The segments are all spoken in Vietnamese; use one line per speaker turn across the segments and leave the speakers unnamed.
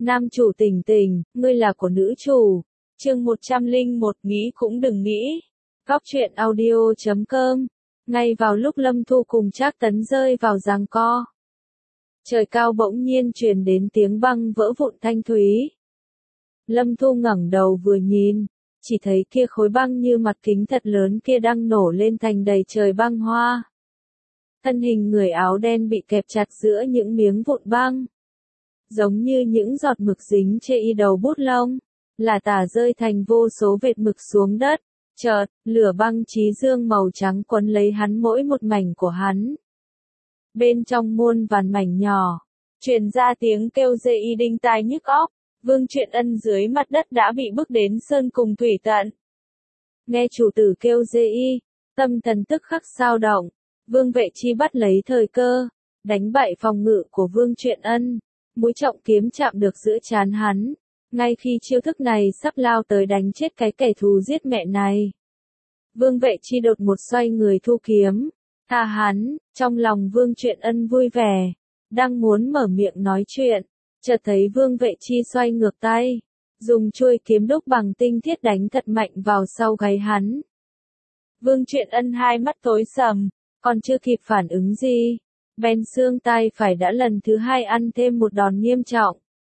Nam chủ Tình Tình, ngươi là của nữ chủ. Chương 101 nghĩ cũng đừng nghĩ. Góc truyện audio.com. Ngay vào lúc Lâm Thu cùng Trác Tấn rơi vào giằng co, trời cao bỗng nhiên truyền đến tiếng băng vỡ vụn thanh thúy. Lâm Thu ngẩng đầu vừa nhìn, chỉ thấy kia khối băng như mặt kính thật lớn kia đang nổ lên thành đầy trời băng hoa. Thân hình người áo đen bị kẹp chặt giữa những miếng vụn băng, giống như những giọt mực dính trên đầu bút lông, là tả rơi thành vô số vệt mực xuống đất. Chợt, lửa băng chí dương màu trắng quấn lấy hắn mỗi một mảnh của hắn. Bên trong muôn vàn mảnh nhỏ, truyền ra tiếng kêu dê y đinh tai nhức óc. Vương Truyện Ân dưới mặt đất đã bị bước đến sơn cùng thủy tận. Nghe chủ tử kêu dê y, tâm thần tức khắc xao động. Vương Vệ Chi bắt lấy thời cơ, đánh bại phòng ngự của Vương Truyện Ân, mũi trọng kiếm chạm được giữa trán hắn. Ngay khi chiêu thức này sắp lao tới đánh chết cái kẻ thù giết mẹ này, Vương Vệ Chi đột một xoay người thu kiếm, tha hắn. Trong lòng Vương Truyện Ân vui vẻ, đang muốn mở miệng nói chuyện, chợt thấy Vương Vệ Chi xoay ngược tay, dùng chuôi kiếm đúc bằng tinh thiết đánh thật mạnh vào sau gáy hắn. Vương Truyện Ân hai mắt tối sầm, còn chưa kịp phản ứng gì, bèn xương tay phải đã lần thứ hai ăn thêm một đòn nghiêm trọng.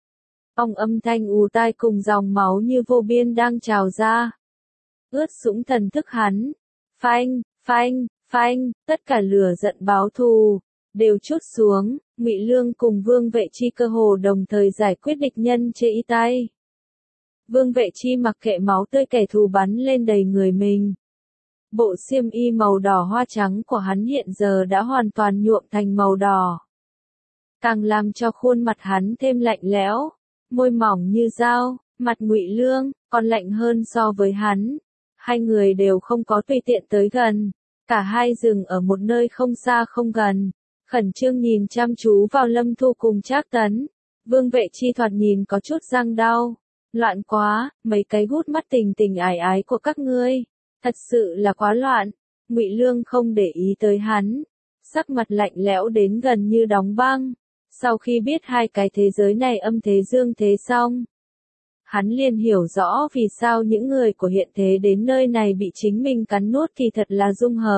Âm thanh ù tai cùng dòng máu như vô biên đang trào ra, ướt sũng thần thức hắn. Phanh, phanh, phanh, tất cả lửa giận báo thù đều trút xuống. Ngụy Lương cùng Vương Vệ Chi cơ hồ đồng thời giải quyết địch nhân trên y tay. Vương Vệ Chi mặc kệ máu tươi kẻ thù bắn lên đầy người mình. Bộ xiêm y màu đỏ hoa trắng của hắn hiện giờ đã hoàn toàn nhuộm thành màu đỏ, càng làm cho khuôn mặt hắn thêm lạnh lẽo, môi mỏng như dao. Mặt Ngụy Lương còn lạnh hơn so với hắn. Hai người đều không có tùy tiện tới gần, cả hai dừng ở một nơi không xa không gần, khẩn trương nhìn chăm chú vào Lâm Thu cùng Trác Tấn. Vương Vệ Chi thoạt nhìn có chút răng đau. Loạn quá, mấy cái gút mắt tình tình ái ái của các ngươi, thật sự là quá loạn. Ngụy Lương không để ý tới hắn, sắc mặt lạnh lẽo đến gần như đóng băng. Sau khi biết hai cái thế giới này âm thế dương thế xong, hắn liền hiểu rõ vì sao những người của hiện thế đến nơi này bị chính mình cắn nuốt thì thật là dung hợp.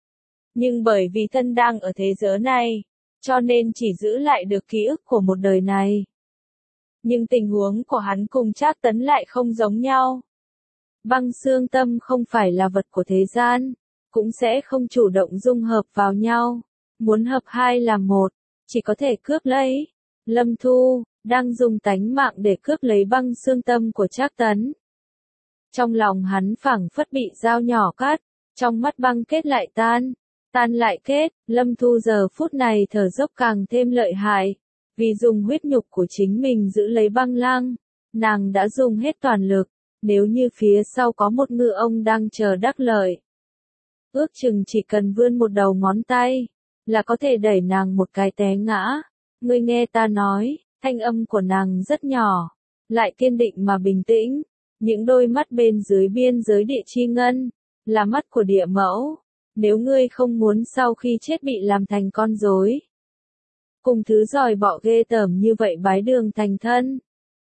Nhưng bởi vì thân đang ở thế giới này, cho nên chỉ giữ lại được ký ức của một đời này. Nhưng tình huống của hắn cùng Trác Tấn lại không giống nhau. Băng xương tâm không phải là vật của thế gian, cũng sẽ không chủ động dung hợp vào nhau. Muốn hợp hai làm một, chỉ có thể cướp lấy. Lâm Thu đang dùng tánh mạng để cướp lấy băng xương tâm của Trác Tấn. Trong lòng hắn phảng phất bị dao nhỏ cắt, trong mắt băng kết lại tan, tan lại kết. Lâm Thu giờ phút này thở dốc càng thêm lợi hại, vì dùng huyết nhục của chính mình giữ lấy băng lang, nàng đã dùng hết toàn lực. Nếu như phía sau có một ngựa ông đang chờ đắc lợi, ước chừng chỉ cần vươn một đầu ngón tay, là có thể đẩy nàng một cái té ngã. Ngươi nghe ta nói. Thanh âm của nàng rất nhỏ, lại kiên định mà bình tĩnh. Những đôi mắt bên dưới biên giới địa chi ngân, là mắt của địa mẫu. Nếu ngươi không muốn sau khi chết bị làm thành con rối, cùng thứ giòi bọ ghê tởm như vậy bái đường thành thân,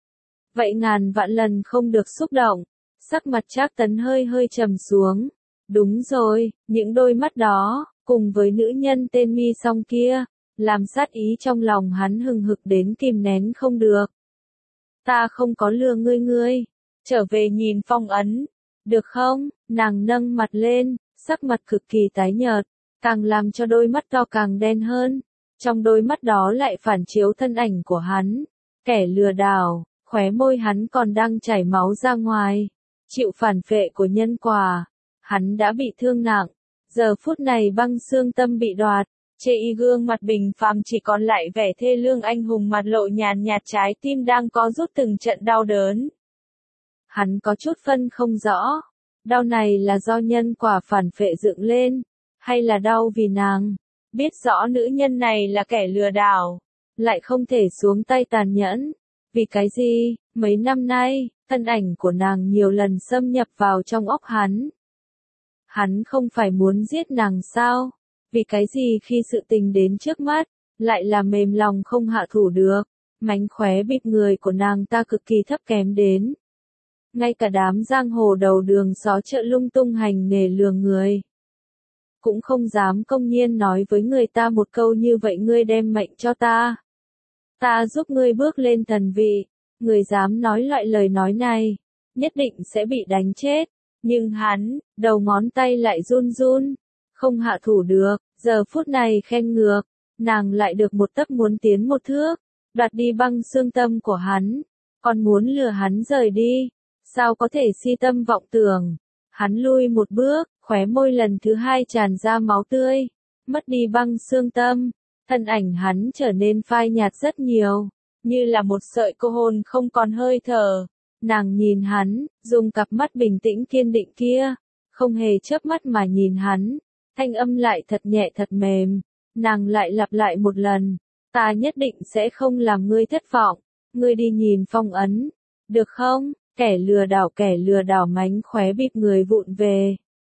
vậy ngàn vạn lần không được xúc động. Sắc mặt Trác Tấn hơi hơi trầm xuống. Đúng rồi, những đôi mắt đó, cùng với nữ nhân tên Mi Song kia, làm sát ý trong lòng hắn hừng hực đến kìm nén không được. Ta không có lừa ngươi, trở về nhìn phong ấn, được không? Nàng nâng mặt lên, sắc mặt cực kỳ tái nhợt, càng làm cho đôi mắt to càng đen hơn. Trong đôi mắt đó lại phản chiếu thân ảnh của hắn, kẻ lừa đảo, khóe môi hắn còn đang chảy máu ra ngoài, chịu phản phệ của nhân quả. Hắn đã bị thương nặng, giờ phút này băng xương tâm bị đoạt. Trên gương mặt bình phàm chỉ còn lại vẻ thê lương anh hùng, mặt lộ nhàn nhạt, trái tim đang có rút từng trận đau đớn. Hắn có chút phân không rõ, đau này là do nhân quả phản phệ dựng lên, hay là đau vì nàng biết rõ nữ nhân này là kẻ lừa đảo, lại không thể xuống tay tàn nhẫn. Vì cái gì? Mấy năm nay, thân ảnh của nàng nhiều lần xâm nhập vào trong óc hắn. Hắn không phải muốn giết nàng sao? Vì cái gì khi sự tình đến trước mắt, lại là mềm lòng không hạ thủ được? Mánh khóe bịp người của nàng ta cực kỳ thấp kém đến. Ngay cả đám giang hồ đầu đường xó chợ lung tung hành nghề lừa người. Cũng không dám công nhiên nói với người ta một câu như vậy, ngươi đem mệnh cho ta. Ta giúp ngươi bước lên thần vị. Người dám nói loại lời nói này, nhất định sẽ bị đánh chết. Nhưng hắn, đầu ngón tay lại run run, không hạ thủ được, giờ phút này khen ngược, nàng lại được một tấc muốn tiến một thước, đoạt đi băng xương tâm của hắn, còn muốn lừa hắn rời đi, sao có thể si tâm vọng tưởng. Hắn lui một bước, khóe môi lần thứ hai tràn ra máu tươi, mất đi băng xương tâm, thân ảnh hắn trở nên phai nhạt rất nhiều, như là một sợi cô hồn không còn hơi thở. Nàng nhìn hắn, dùng cặp mắt bình tĩnh kiên định kia, không hề chớp mắt mà nhìn hắn, thanh âm lại thật nhẹ thật mềm, nàng lại lặp lại một lần, ta nhất định sẽ không làm ngươi thất vọng, ngươi đi nhìn phong ấn, được không? Kẻ lừa đảo mánh khóe bịp người vụn về.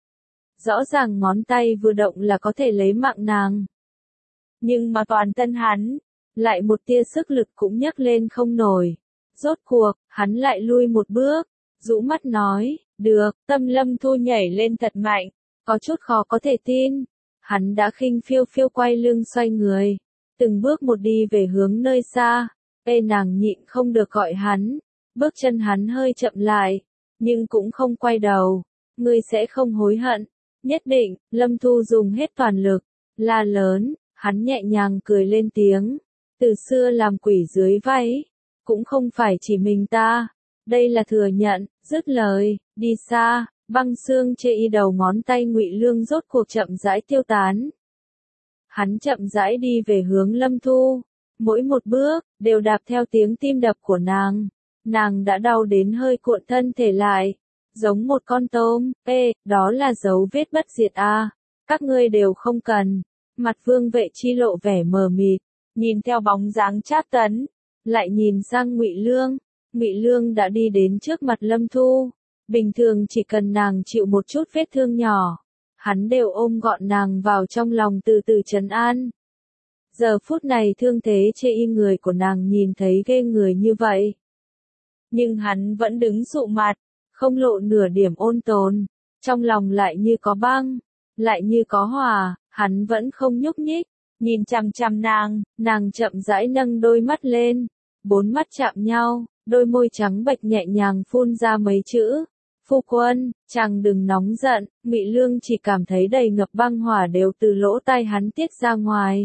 Rõ ràng ngón tay vừa động là có thể lấy mạng nàng. Nhưng mà toàn thân hắn, lại một tia sức lực cũng nhấc lên không nổi. Rốt cuộc, hắn lại lui một bước, rũ mắt nói, được, tâm Lâm Thu nhảy lên thật mạnh, có chút khó có thể tin. Hắn đã khinh phiêu phiêu quay lưng xoay người, từng bước một đi về hướng nơi xa. Nàng nhịn không được gọi hắn, bước chân hắn hơi chậm lại, nhưng cũng không quay đầu. Ngươi sẽ không hối hận, nhất định. Lâm Thu dùng hết toàn lực, la lớn, hắn nhẹ nhàng cười lên tiếng. Từ xưa làm quỷ dưới váy, cũng không phải chỉ mình ta, đây là thừa nhận. Dứt lời, đi xa, băng xương chê y đầu ngón tay Ngụy Lương rốt cuộc chậm rãi tiêu tán. Hắn chậm rãi đi về hướng Lâm Thu, mỗi một bước đều đạp theo tiếng tim đập của nàng. Nàng đã đau đến hơi cuộn thân thể lại, giống một con tôm. Đó là dấu vết bất diệt à? Các ngươi đều không cần. Mặt Vương Vệ Chi lộ vẻ mờ mịt, nhìn theo bóng dáng Trác Tấn, lại nhìn sang Ngụy Lương. Ngụy Lương đã đi đến trước mặt Lâm Thu. Bình thường chỉ cần nàng chịu một chút vết thương nhỏ, hắn đều ôm gọn nàng vào trong lòng từ từ trấn an. Giờ phút này thương thế chê y người của nàng nhìn thấy ghê người như vậy. Nhưng hắn vẫn đứng sụ mặt, không lộ nửa điểm ôn tồn, trong lòng lại như có băng, lại như có hỏa, hắn vẫn không nhúc nhích, nhìn chằm chằm nàng chậm rãi nâng đôi mắt lên, bốn mắt chạm nhau, đôi môi trắng bệch nhẹ nhàng phun ra mấy chữ. Phu quân, chàng đừng nóng giận. Ngụy Lương chỉ cảm thấy đầy ngập băng hỏa đều từ lỗ tai hắn tiết ra ngoài.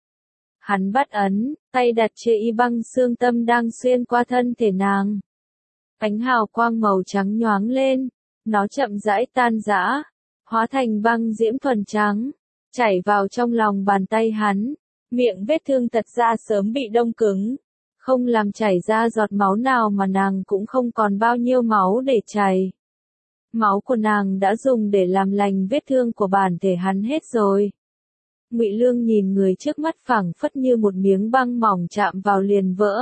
Hắn bắt ấn, tay đặt chê y băng xương tâm đang xuyên qua thân thể nàng. Ánh hào quang màu trắng nhoáng lên, nó chậm rãi tan rã, hóa thành băng diễm thuần trắng, chảy vào trong lòng bàn tay hắn. Miệng vết thương tật ra sớm bị đông cứng, không làm chảy ra giọt máu nào mà nàng cũng không còn bao nhiêu máu để chảy. Máu của nàng đã dùng để làm lành vết thương của bản thể hắn hết rồi. Ngụy Lương nhìn người trước mắt phảng phất như một miếng băng mỏng chạm vào liền vỡ.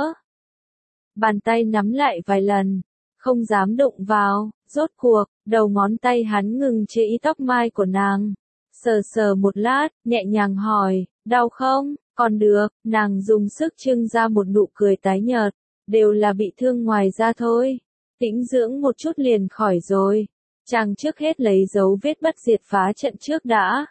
Bàn tay nắm lại vài lần, không dám đụng vào. Rốt cuộc, đầu ngón tay hắn ngừng chế y tóc mai của nàng. Sờ sờ một lát, nhẹ nhàng hỏi, đau không? Còn được. Nàng dùng sức trưng ra một nụ cười tái nhợt, đều là bị thương ngoài da thôi. Tĩnh dưỡng một chút liền khỏi rồi. Chàng trước hết lấy dấu vết bất diệt phá trận trước đã.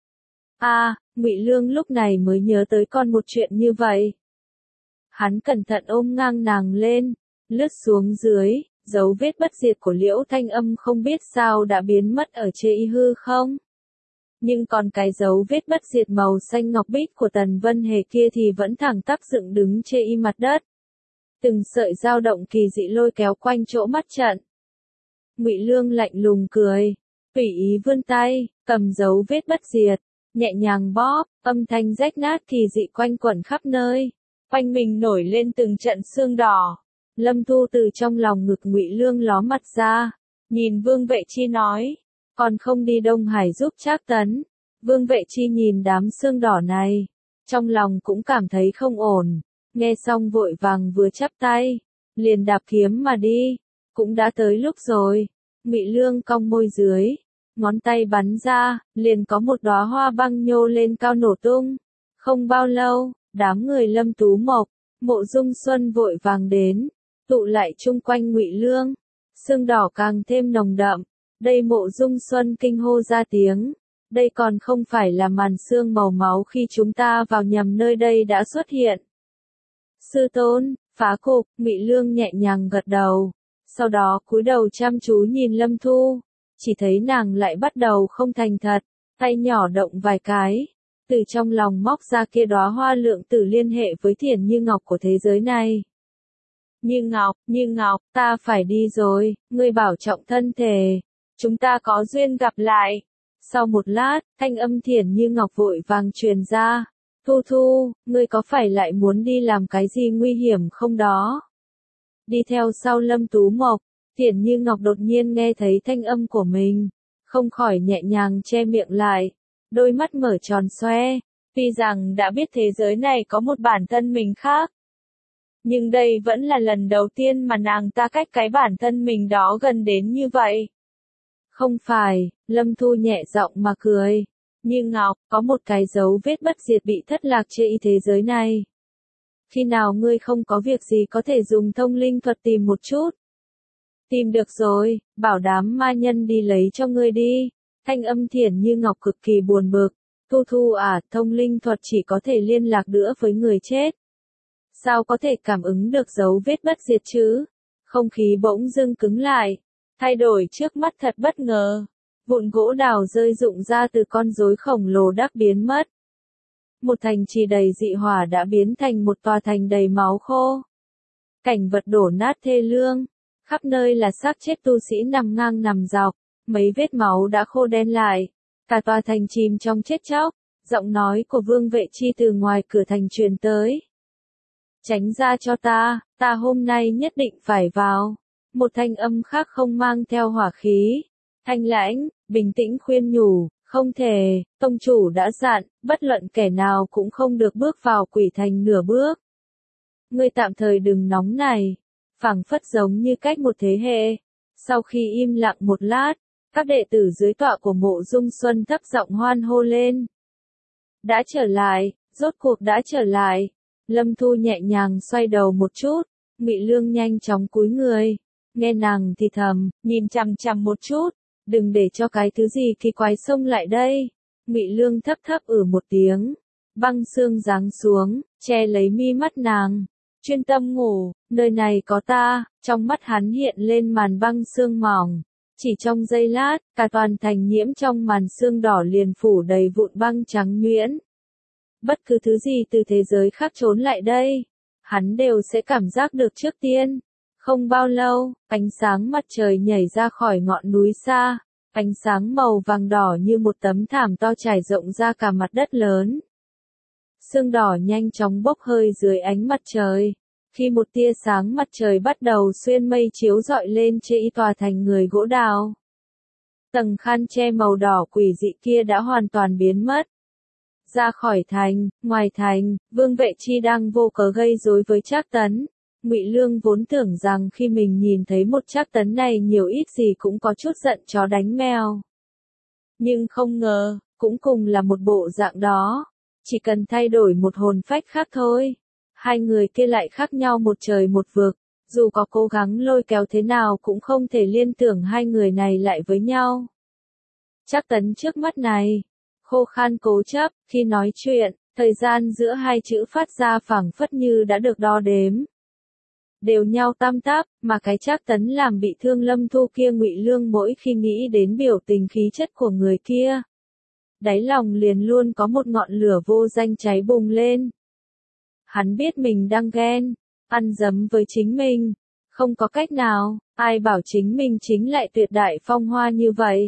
Ngụy Lương lúc này mới nhớ tới con một chuyện như vậy. Hắn cẩn thận ôm ngang nàng lên, lướt xuống dưới, dấu vết bất diệt của Liễu Thanh Âm không biết sao đã biến mất ở chê y hư không. Nhưng còn cái dấu vết bất diệt màu xanh ngọc bích của Tần Vân Hề kia thì vẫn thẳng tắp dựng đứng chê y mặt đất. Từng sợi dao động kỳ dị lôi kéo quanh chỗ mắt trận. Ngụy Lương lạnh lùng cười, tùy ý vươn tay, cầm dấu vết bất diệt, nhẹ nhàng bóp, âm thanh rách nát kỳ dị quanh quẩn khắp nơi, quanh mình nổi lên từng trận sương đỏ. Lâm Thu từ trong lòng ngực Ngụy Lương ló mặt ra, nhìn Vương Vệ Chi nói, còn không đi Đông Hải giúp Trác Tấn. Vương Vệ Chi nhìn đám sương đỏ này, trong lòng cũng cảm thấy không ổn, nghe xong vội vàng vừa chắp tay, liền đạp kiếm mà đi. Cũng đã tới lúc rồi. Ngụy Lương cong môi dưới, ngón tay bắn ra, liền có một đóa hoa băng nhô lên cao nổ tung. Không bao lâu, đám người Lâm Tú Mộc, Mộ Dung Xuân vội vàng đến, tụ lại chung quanh Ngụy Lương, sương đỏ càng thêm nồng đậm. Đây Mộ Dung Xuân kinh hô ra tiếng, đây còn không phải là màn sương màu máu khi chúng ta vào nhầm nơi đây đã xuất hiện. Sư tôn, phá cục, Ngụy Lương nhẹ nhàng gật đầu, sau đó cúi đầu chăm chú nhìn Lâm Thu, chỉ thấy nàng lại bắt đầu không thành thật, tay nhỏ động vài cái, từ trong lòng móc ra kia đóa hoa lượng tử liên hệ với Thiển Như Ngọc của thế giới này. Như Ngọc, ta phải đi rồi, ngươi bảo trọng thân thể, chúng ta có duyên gặp lại. Sau một lát, thanh âm Thiển Như Ngọc vội vàng truyền ra, Thu Thu, ngươi có phải lại muốn đi làm cái gì nguy hiểm không đó? Đi theo sau Lâm Tú Mộc, Thiển Như Ngọc đột nhiên nghe thấy thanh âm của mình, không khỏi nhẹ nhàng che miệng lại, đôi mắt mở tròn xoe, tuy rằng đã biết thế giới này có một bản thân mình khác. Nhưng đây vẫn là lần đầu tiên mà nàng ta cách cái bản thân mình đó gần đến như vậy. Không phải, Lâm Thu nhẹ giọng mà cười. Như Ngọc, có một cái dấu vết bất diệt bị thất lạc trên thế giới này. Khi nào ngươi không có việc gì có thể dùng thông linh thuật tìm một chút? Tìm được rồi, bảo đám ma nhân đi lấy cho ngươi đi. Thanh âm Thiển Như Ngọc cực kỳ buồn bực. Thu Thu à, thông linh thuật chỉ có thể liên lạc nữa với người chết. Sao có thể cảm ứng được dấu vết bất diệt chứ? Không khí bỗng dưng cứng lại, thay đổi trước mắt thật bất ngờ. Vụn gỗ đào rơi rụng ra từ con rối khổng lồ đắc biến mất. Một thành trì đầy dị hỏa đã biến thành một tòa thành đầy máu khô. Cảnh vật đổ nát thê lương, khắp nơi là xác chết tu sĩ nằm ngang nằm dọc, mấy vết máu đã khô đen lại. Cả tòa thành chìm trong chết chóc, giọng nói của Vương Vệ Chi từ ngoài cửa thành truyền tới. Tránh ra cho ta hôm nay nhất định phải vào. Một thanh âm khác không mang theo hỏa khí. Thanh lãnh, bình tĩnh khuyên nhủ, không thể, tông chủ đã dặn, bất luận kẻ nào cũng không được bước vào quỷ thành nửa bước. Ngươi tạm thời đừng nóng này, phảng phất giống như cách một thế hệ. Sau khi im lặng một lát, các đệ tử dưới tọa của Mộ Dung Xuân thấp giọng hoan hô lên. Đã trở lại, rốt cuộc đã trở lại. Lâm Thu nhẹ nhàng xoay đầu một chút, Ngụy Lương nhanh chóng cúi người, nghe nàng thì thầm, nhìn chằm chằm một chút, đừng để cho cái thứ gì kỳ quái xông lại đây. Ngụy Lương thấp thấp một tiếng, băng sương giáng xuống, che lấy mi mắt nàng, chuyên tâm ngủ, nơi này có ta. Trong mắt hắn hiện lên màn băng sương mỏng, chỉ trong giây lát, cả toàn thành nhiễm trong màn sương đỏ liền phủ đầy vụn băng trắng nhuyễn. Bất cứ thứ gì từ thế giới khác trốn lại đây, hắn đều sẽ cảm giác được trước tiên. Không bao lâu, ánh sáng mặt trời nhảy ra khỏi ngọn núi xa, ánh sáng màu vàng đỏ như một tấm thảm to trải rộng ra cả mặt đất lớn. Sương đỏ nhanh chóng bốc hơi dưới ánh mặt trời, khi một tia sáng mặt trời bắt đầu xuyên mây chiếu rọi lên trên tòa thành người gỗ đào. Tầng khăn che màu đỏ quỷ dị kia đã hoàn toàn biến mất. Ra khỏi thành, ngoài thành, Vương Vệ Chi đang vô cớ gây rối với Trác Tấn. Ngụy Lương vốn tưởng rằng khi mình nhìn thấy một Trác Tấn này nhiều ít gì cũng có chút giận chó đánh mèo. Nhưng không ngờ, cũng cùng là một bộ dạng đó. Chỉ cần thay đổi một hồn phách khác thôi. Hai người kia lại khác nhau một trời một vực. Dù có cố gắng lôi kéo thế nào cũng không thể liên tưởng hai người này lại với nhau. Trác Tấn trước mắt này, khô khan cố chấp, khi nói chuyện, thời gian giữa hai chữ phát ra phảng phất như đã được đo đếm. Đều nhau tam táp, mà cái Trác Tấn làm bị thương Lâm Thu kia Ngụy Lương mỗi khi nghĩ đến biểu tình khí chất của người kia. Đáy lòng liền luôn có một ngọn lửa vô danh cháy bùng lên. Hắn biết mình đang ghen, ăn dấm với chính mình. Không có cách nào, ai bảo chính mình chính lại tuyệt đại phong hoa như vậy.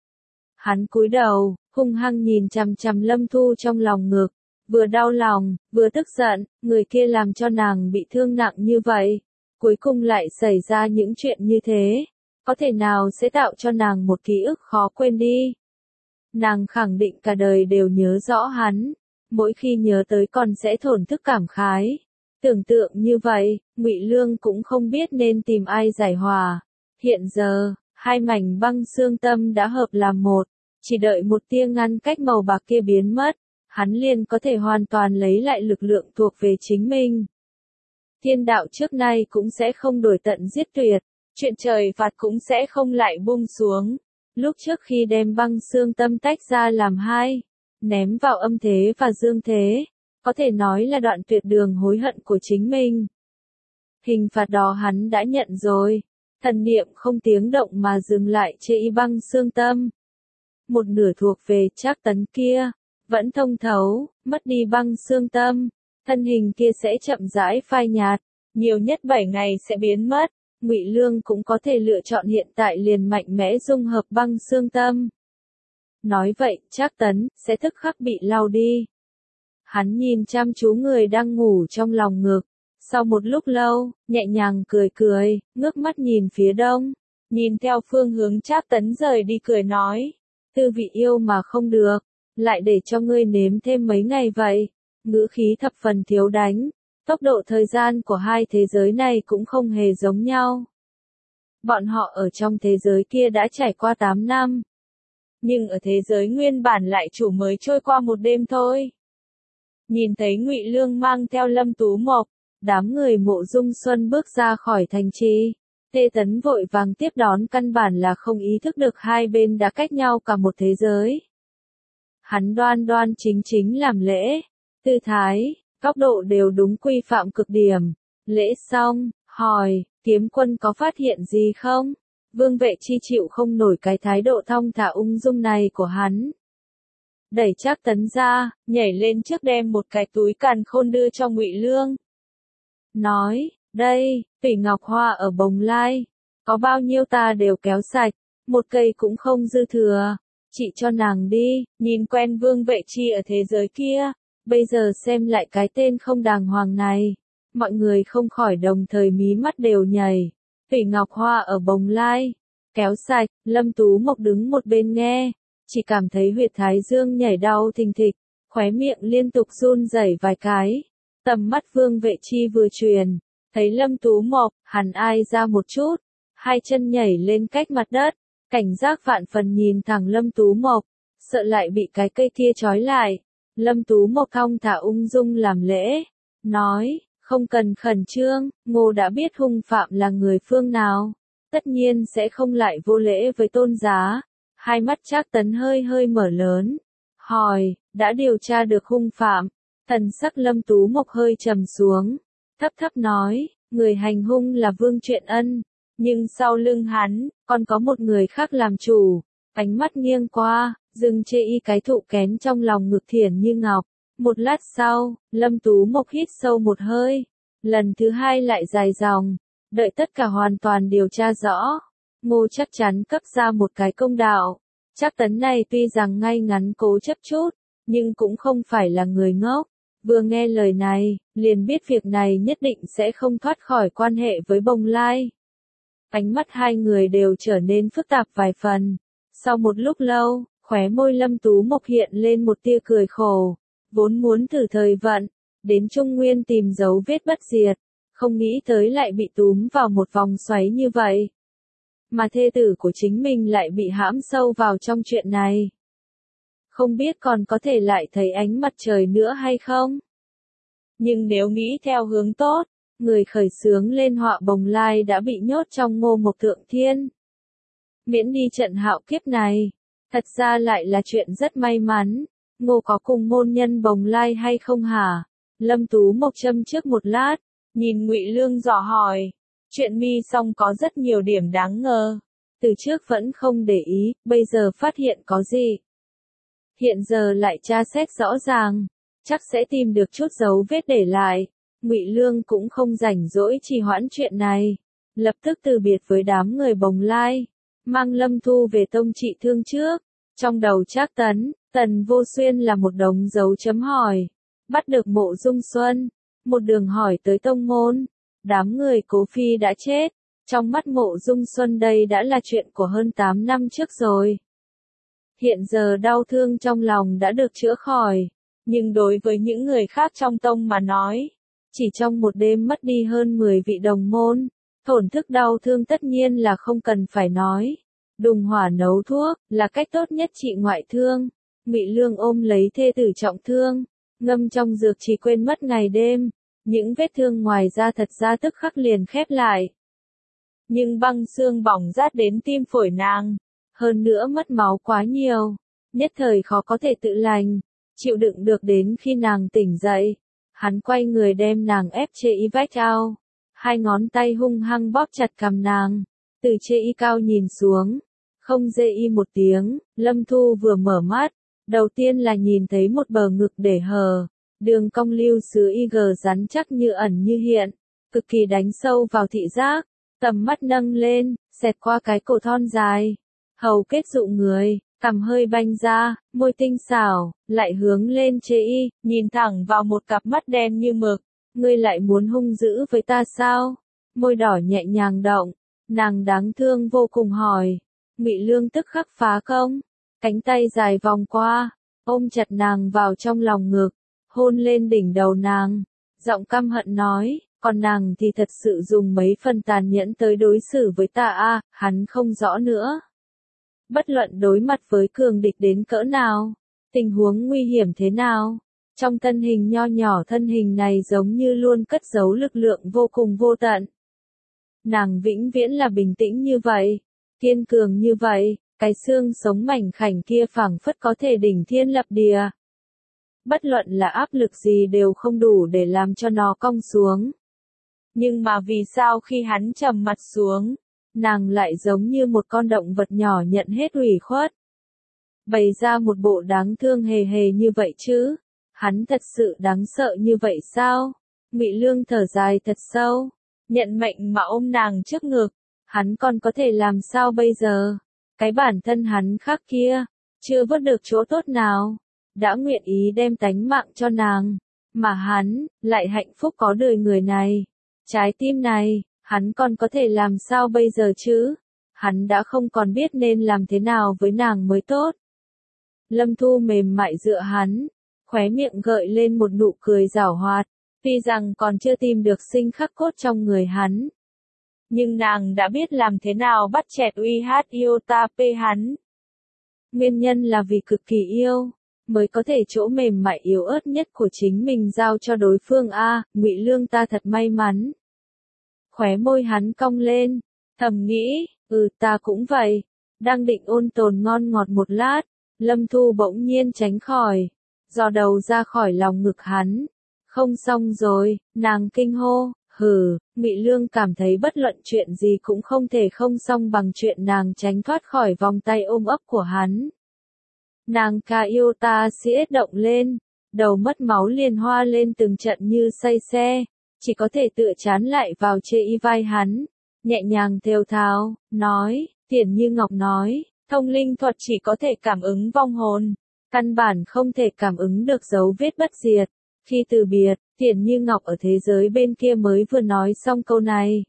Hắn cúi đầu, hung hăng nhìn chằm chằm Lâm Thu trong lòng ngực, vừa đau lòng, vừa tức giận, người kia làm cho nàng bị thương nặng như vậy, cuối cùng lại xảy ra những chuyện như thế, có thể nào sẽ tạo cho nàng một ký ức khó quên đi. Nàng khẳng định cả đời đều nhớ rõ hắn, mỗi khi nhớ tới còn sẽ thổn thức cảm khái. Tưởng tượng như vậy, Ngụy Lương cũng không biết nên tìm ai giải hòa. Hiện giờ, hai mảnh băng xương tâm đã hợp làm một. Chỉ đợi một tia ngăn cách màu bạc kia biến mất, hắn liền có thể hoàn toàn lấy lại lực lượng thuộc về chính mình. Thiên đạo trước nay cũng sẽ không đuổi tận giết tuyệt, chuyện trời phạt cũng sẽ không lại buông xuống. Lúc trước khi đem băng xương tâm tách ra làm hai, ném vào âm thế và dương thế, có thể nói là đoạn tuyệt đường hối hận của chính mình. Hình phạt đó hắn đã nhận rồi, thần niệm không tiếng động mà dừng lại trên y băng xương tâm. Một nửa thuộc về Trác Tấn kia, vẫn thông thấu, mất đi băng xương tâm, thân hình kia sẽ chậm rãi phai nhạt, nhiều nhất 7 ngày sẽ biến mất. Ngụy Lương cũng có thể lựa chọn hiện tại liền mạnh mẽ dung hợp băng xương tâm. Nói vậy, Trác Tấn sẽ tức khắc bị lau đi. Hắn nhìn chăm chú người đang ngủ trong lòng ngực, sau một lúc lâu, nhẹ nhàng cười cười, ngước mắt nhìn phía đông, nhìn theo phương hướng Trác Tấn rời đi cười nói, tư vị yêu mà không được, lại để cho ngươi nếm thêm mấy ngày vậy. Ngữ khí thập phần thiếu đánh, tốc độ thời gian của hai thế giới này cũng không hề giống nhau. Bọn họ ở trong thế giới kia đã trải qua 8 năm. Nhưng ở thế giới nguyên bản lại chủ mới trôi qua một đêm thôi. Nhìn thấy Ngụy Lương mang theo Lâm Tú Mộc, đám người Mộ Dung Xuân bước ra khỏi thành trì. Tê Tấn vội vàng tiếp đón, căn bản là không ý thức được hai bên đã cách nhau cả một thế giới. Hắn đoan đoan chính chính làm lễ, tư thái, góc độ đều đúng quy phạm cực điểm. Lễ xong, hỏi, kiếm quân có phát hiện gì không? Vương Vệ Chi chịu không nổi cái thái độ thong thả ung dung này của hắn. Đẩy Trác Tấn ra, nhảy lên trước đem một cái túi càn khôn đưa cho Ngụy Lương. Nói, đây, Thủy Ngọc Hoa ở Bồng Lai, có bao nhiêu ta đều kéo sạch, một cây cũng không dư thừa, chị cho nàng đi. Nhìn quen Vương Vệ Chi ở thế giới kia, bây giờ xem lại cái tên không đàng hoàng này, mọi người không khỏi đồng thời mí mắt đều nhảy. Thủy Ngọc Hoa ở Bồng Lai, kéo sạch, Lâm Tú Mộc đứng một bên nghe, chỉ cảm thấy huyệt thái dương nhảy đau thình thịch, khóe miệng liên tục run rẩy vài cái. Tầm mắt Vương Vệ Chi vừa truyền, thấy Lâm Tú Mộc, hắn ai ra một chút, hai chân nhảy lên cách mặt đất, cảnh giác vạn phần nhìn thẳng Lâm Tú Mộc, sợ lại bị cái cây kia trói lại. Lâm Tú Mộc thong thả ung dung làm lễ, nói, không cần khẩn trương, Ngô đã biết hung phạm là người phương nào, tất nhiên sẽ không lại vô lễ với tôn giá. Hai mắt Trác Tấn hơi hơi mở lớn, hỏi, đã điều tra được hung phạm? Thần sắc Lâm Tú Mộc hơi trầm xuống, thấp thấp nói, người hành hung là Vương Truyện Ân, nhưng sau lưng hắn, còn có một người khác làm chủ. Ánh mắt nghiêng qua, dừng chê y cái thụ kén trong lòng ngực thiển như ngọc. Một lát sau, Lâm Tú Mộc hít sâu một hơi, lần thứ hai lại dài dòng, đợi tất cả hoàn toàn điều tra rõ. Ngô chắc chắn cấp ra một cái công đạo. Trác Tấn này tuy rằng ngay ngắn cố chấp chút, nhưng cũng không phải là người ngốc. Vừa nghe lời này, liền biết việc này nhất định sẽ không thoát khỏi quan hệ với Bồng Lai. Ánh mắt hai người đều trở nên phức tạp vài phần. Sau một lúc lâu, khóe môi Lâm Tú Mộc hiện lên một tia cười khổ. Vốn muốn thử thời vận, đến Trung Nguyên tìm dấu vết bất diệt, không nghĩ tới lại bị túm vào một vòng xoáy như vậy. Mà thê tử của chính mình lại bị hãm sâu vào trong chuyện này. Không biết còn có thể lại thấy ánh mặt trời nữa hay không? Nhưng nếu nghĩ theo hướng tốt, người khởi xướng lên họa Bồng Lai đã bị nhốt trong Ngô Mộc Thượng Thiên. Miễn đi trận hạo kiếp này, thật ra lại là chuyện rất may mắn. Ngô có cùng môn nhân Bồng Lai hay không hả? Lâm Tú Mộc châm trước một lát, nhìn Ngụy Lương dò hỏi. Chuyện mi xong có rất nhiều điểm đáng ngờ. Từ trước vẫn không để ý, bây giờ phát hiện có gì? Hiện giờ lại tra xét rõ ràng, chắc sẽ tìm được chút dấu vết để lại. Ngụy Lương cũng không rảnh rỗi trì hoãn chuyện này, lập tức từ biệt với đám người Bồng Lai, mang Lâm Thu về tông trị thương trước. Trong đầu Trác Tấn, Tần Vô Xuyên là một đống dấu chấm hỏi. Bắt được Mộ Dung Xuân, một đường hỏi tới tông môn. Đám người Cố Phi đã chết, trong mắt Mộ Dung Xuân đây đã là chuyện của hơn 8 năm trước rồi. Hiện giờ đau thương trong lòng đã được chữa khỏi, nhưng đối với những người khác trong tông mà nói, chỉ trong một đêm mất đi hơn 10 vị đồng môn, thổn thức đau thương tất nhiên là không cần phải nói. Đùng hỏa nấu thuốc là cách tốt nhất trị ngoại thương. Ngụy Lương ôm lấy thê tử trọng thương, ngâm trong dược chỉ quên mất ngày đêm, những vết thương ngoài da thật ra tức khắc liền khép lại. Nhưng băng xương bỏng rát đến tim phổi nàng, hơn nữa mất máu quá nhiều, nhất thời khó có thể tự lành, chịu đựng được đến khi nàng tỉnh dậy. Hắn quay người đem nàng ép chê y vách ao, hai ngón tay hung hăng bóp chặt cằm nàng, từ chê y cao nhìn xuống, không dê y một tiếng. Lâm Thu vừa mở mắt, đầu tiên là nhìn thấy một bờ ngực để hở, đường cong lưu xứ y gờ rắn chắc như ẩn như hiện, cực kỳ đánh sâu vào thị giác, tầm mắt nâng lên, xẹt qua cái cổ thon dài, hầu kết dụ người, cằm hơi banh ra, môi tinh xảo, lại hướng lên chê y, nhìn thẳng vào một cặp mắt đen như mực. Ngươi lại muốn hung dữ với ta sao? Môi đỏ nhẹ nhàng động, nàng đáng thương vô cùng hỏi. Ngụy Lương tức khắc phá công, cánh tay dài vòng qua, ôm chặt nàng vào trong lòng ngực, hôn lên đỉnh đầu nàng, giọng căm hận nói, còn nàng thì thật sự dùng mấy phần tàn nhẫn tới đối xử với ta a, hắn không rõ nữa. Bất luận đối mặt với cường địch đến cỡ nào, tình huống nguy hiểm thế nào, trong thân hình nho nhỏ thân hình này giống như luôn cất giấu lực lượng vô cùng vô tận. Nàng vĩnh viễn là bình tĩnh như vậy, kiên cường như vậy, cái xương sống mảnh khảnh kia phảng phất có thể đỉnh thiên lập địa. Bất luận là áp lực gì đều không đủ để làm cho nó cong xuống. Nhưng mà vì sao khi hắn trầm mặt xuống, nàng lại giống như một con động vật nhỏ nhận hết ủy khuất. Bày ra một bộ đáng thương hề hề như vậy chứ? Hắn thật sự đáng sợ như vậy sao? Ngụy Lương thở dài thật sâu, nhận mệnh mà ôm nàng trước ngực. Hắn còn có thể làm sao bây giờ? Cái bản thân hắn khác kia, chưa vớt được chỗ tốt nào, đã nguyện ý đem tánh mạng cho nàng, mà hắn lại hạnh phúc có đời người này. Trái tim này, hắn còn có thể làm sao bây giờ chứ? Hắn đã không còn biết nên làm thế nào với nàng mới tốt. Lâm Thu mềm mại dựa hắn, khóe miệng gợi lên một nụ cười giảo hoạt, tuy rằng còn chưa tìm được sinh khắc cốt trong người hắn. Nhưng nàng đã biết làm thế nào bắt chẹt uy hát iota p hắn. Nguyên nhân là vì cực kỳ yêu, mới có thể chỗ mềm mại yếu ớt nhất của chính mình giao cho đối phương a. Ngụy Lương ta thật may mắn. Khóe môi hắn cong lên, thầm nghĩ, ta cũng vậy. Đang định ôn tồn ngon ngọt một lát, Lâm Thu bỗng nhiên tránh khỏi, dò đầu ra khỏi lòng ngực hắn. Không xong rồi, nàng kinh hô, Ngụy Lương cảm thấy bất luận chuyện gì cũng không thể không xong bằng chuyện nàng tránh thoát khỏi vòng tay ôm ấp của hắn. Nàng ca yêu ta siết động lên, đầu mất máu liền hoa lên từng trận như say xe, chỉ có thể tựa chán lại vào chê y vai hắn, nhẹ nhàng thều thào, nói, Tiền Như Ngọc nói, thông linh thuật chỉ có thể cảm ứng vong hồn, căn bản không thể cảm ứng được dấu vết bất diệt. Khi từ biệt, Tiền Như Ngọc ở thế giới bên kia mới vừa nói xong câu này.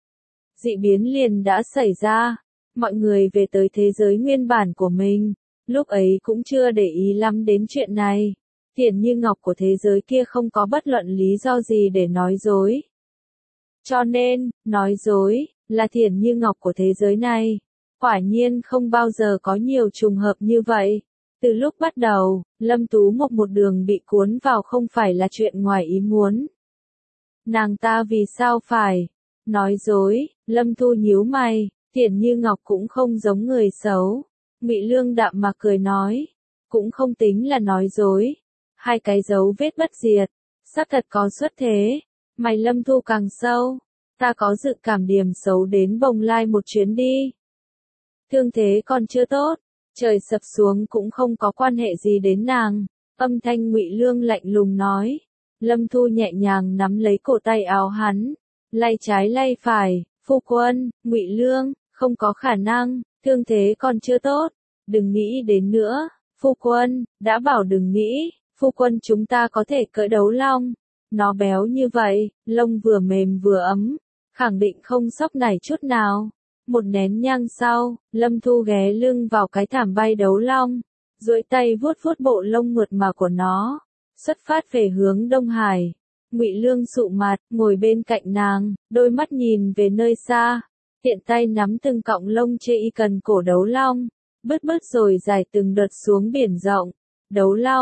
Dị biến liền đã xảy ra, mọi người về tới thế giới nguyên bản của mình, lúc ấy cũng chưa để ý lắm đến chuyện này. Tiền Như Ngọc của thế giới kia không có bất luận lý do gì để nói dối. Cho nên, nói dối, là Tiền Như Ngọc của thế giới này. Quả nhiên không bao giờ có nhiều trùng hợp như vậy. Từ lúc bắt đầu, Lâm Tú Mộc một đường bị cuốn vào không phải là chuyện ngoài ý muốn. Nàng ta vì sao phải nói dối? Lâm Thu nhíu mày, Tiền Như Ngọc cũng không giống người xấu. Ngụy Lương đạm mà cười nói, cũng không tính là nói dối. Hai cái dấu vết bất diệt, xác thật có xuất thế. Mày Lâm Thu càng sâu, ta có dự cảm điểm xấu đến Bồng Lai một chuyến đi. Thương thế còn chưa tốt, trời sập xuống cũng không có quan hệ gì đến nàng. Âm thanh Ngụy Lương lạnh lùng nói. Lâm Thu nhẹ nhàng nắm lấy cổ tay áo hắn, lay trái lay phải, phu quân, Ngụy Lương, không có khả năng, thương thế còn chưa tốt, đừng nghĩ đến nữa, phu quân, đã bảo đừng nghĩ, phu quân chúng ta có thể cưỡi đấu long, nó béo như vậy, lông vừa mềm vừa ấm, khẳng định không sóc nảy chút nào. Một nén nhang sau, Lâm Thu ghé lưng vào cái thảm bay đấu long, duỗi tay vuốt vuốt bộ lông mượt mà của nó, xuất phát về hướng Đông Hải. Ngụy Lương sụ mặt, ngồi bên cạnh nàng, đôi mắt nhìn về nơi xa, tiện tay nắm từng cọng lông chê y cần cổ đấu long, bứt bứt rồi dài từng đợt xuống biển rộng. Đấu long,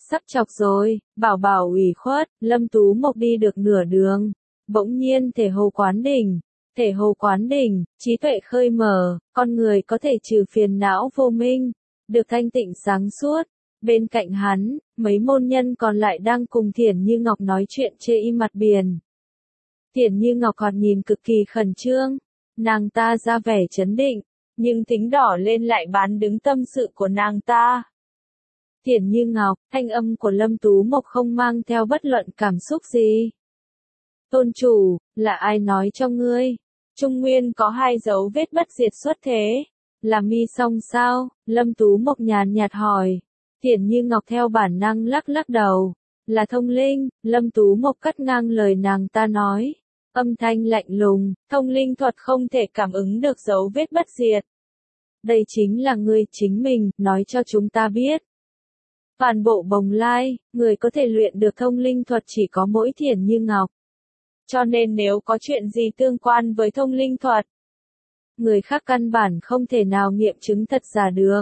Sắp chọc rồi, bảo bảo ủy khuất, Lâm Tú Mộc đi được nửa đường. Bỗng nhiên thể hồ quán đỉnh. Thể hồ quán đỉnh, trí tuệ khơi mở, con người có thể trừ phiền não vô minh, được thanh tịnh sáng suốt. Bên cạnh hắn, mấy môn nhân còn lại đang cùng Thiển Như Ngọc nói chuyện chê im mặt biển. Thiển Như Ngọc còn nhìn cực kỳ khẩn trương, nàng ta ra vẻ chấn định, nhưng tính đỏ lên lại bán đứng tâm sự của nàng ta. Thiển Như Ngọc, thanh âm của Lâm Tú Mộc không mang theo bất luận cảm xúc gì. Tôn chủ, là ai nói cho ngươi? Trung Nguyên có 2 dấu vết bất diệt xuất thế. Là Mi Song sao? Lâm Tú Mộc nhàn nhạt hỏi. Thiển Như Ngọc theo bản năng lắc lắc đầu. Là thông linh, Lâm Tú Mộc cắt ngang lời nàng ta nói. Âm thanh lạnh lùng, thông linh thuật không thể cảm ứng được dấu vết bất diệt. Đây chính là ngươi chính mình, nói cho chúng ta biết. Toàn bộ Bồng Lai, người có thể luyện được thông linh thuật chỉ có mỗi Thiển Như Ngọc. Cho nên nếu có chuyện gì tương quan với thông linh thuật, người khác căn bản không thể nào nghiệm chứng thật giả được.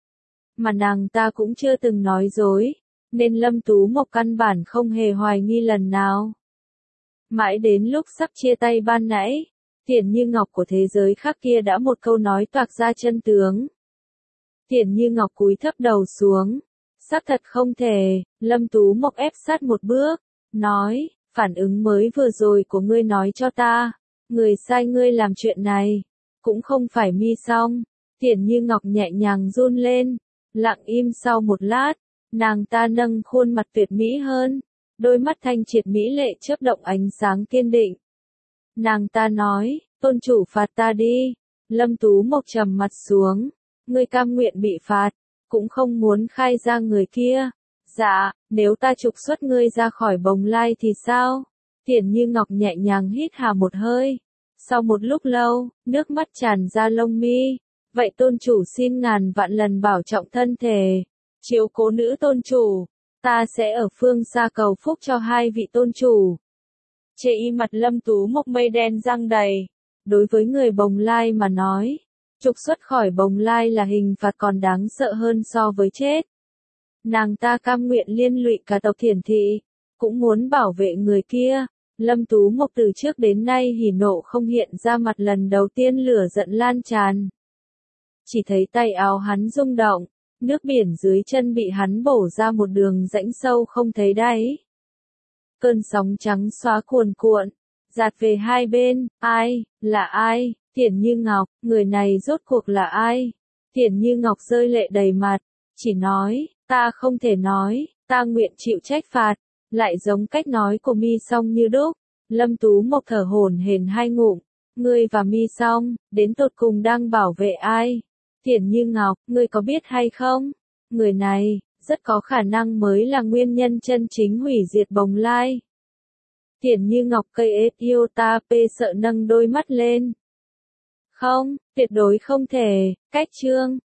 Mà nàng ta cũng chưa từng nói dối, nên Lâm Tú Mộc căn bản không hề hoài nghi lần nào. Mãi đến lúc sắp chia tay ban nãy, Thiển Như Ngọc của thế giới khác kia đã một câu nói toạc ra chân tướng. Thiển Như Ngọc cúi thấp đầu xuống. Xác thật không thể, Lâm Tú Mộc ép sát một bước, nói, phản ứng mới vừa rồi của ngươi nói cho ta, người sai ngươi làm chuyện này, cũng không phải Mi Song. Thiển Như Ngọc nhẹ nhàng run lên, lặng im sau một lát, nàng ta nâng khuôn mặt tuyệt mỹ hơn, đôi mắt thanh triệt mỹ lệ chớp động ánh sáng kiên định. Nàng ta nói, tôn chủ phạt ta đi. Lâm Tú Mộc trầm mặt xuống, ngươi cam nguyện bị phạt, cũng không muốn khai ra người kia. Dạ, nếu ta trục xuất ngươi ra khỏi Bồng Lai thì sao? Thiển Như Ngọc nhẹ nhàng hít hà một hơi. Sau một lúc lâu, nước mắt tràn ra lông mi. Vậy tôn chủ xin ngàn vạn lần bảo trọng thân thể. Chiếu cố nữ tôn chủ. Ta sẽ ở phương xa cầu phúc cho 2 vị tôn chủ. Chê y mặt Lâm Tú Mộc mây đen răng đầy. Đối với người Bồng Lai mà nói, trục xuất khỏi Bồng Lai là hình phạt còn đáng sợ hơn so với chết. Nàng ta cam nguyện liên lụy cả tộc Thiển thị, cũng muốn bảo vệ người kia. Lâm Tú Mộc từ trước đến nay hỉ nộ không hiện ra mặt, lần đầu tiên lửa giận lan tràn. Chỉ thấy tay áo hắn rung động, nước biển dưới chân bị hắn bổ ra một đường rãnh sâu không thấy đáy. Cơn sóng trắng xóa cuồn cuộn, dạt về hai bên. Ai, là ai? Thiển Như Ngọc, người này rốt cuộc là ai? Thiển Như Ngọc rơi lệ đầy mặt, chỉ nói, ta không thể nói, ta nguyện chịu trách phạt. Lại giống cách nói của Mi Song như đúc. Lâm Tú Mộc thở hổn hển 2 ngụm, ngươi và Mi Song, đến tột cùng đang bảo vệ ai? Thiển Như Ngọc, ngươi có biết hay không? Người này, rất có khả năng mới là nguyên nhân chân chính hủy diệt Bồng Lai. Thiển Như Ngọc cây ết yêu ta pê sợ nâng đôi mắt lên. Không, tuyệt đối không thể, cách chương.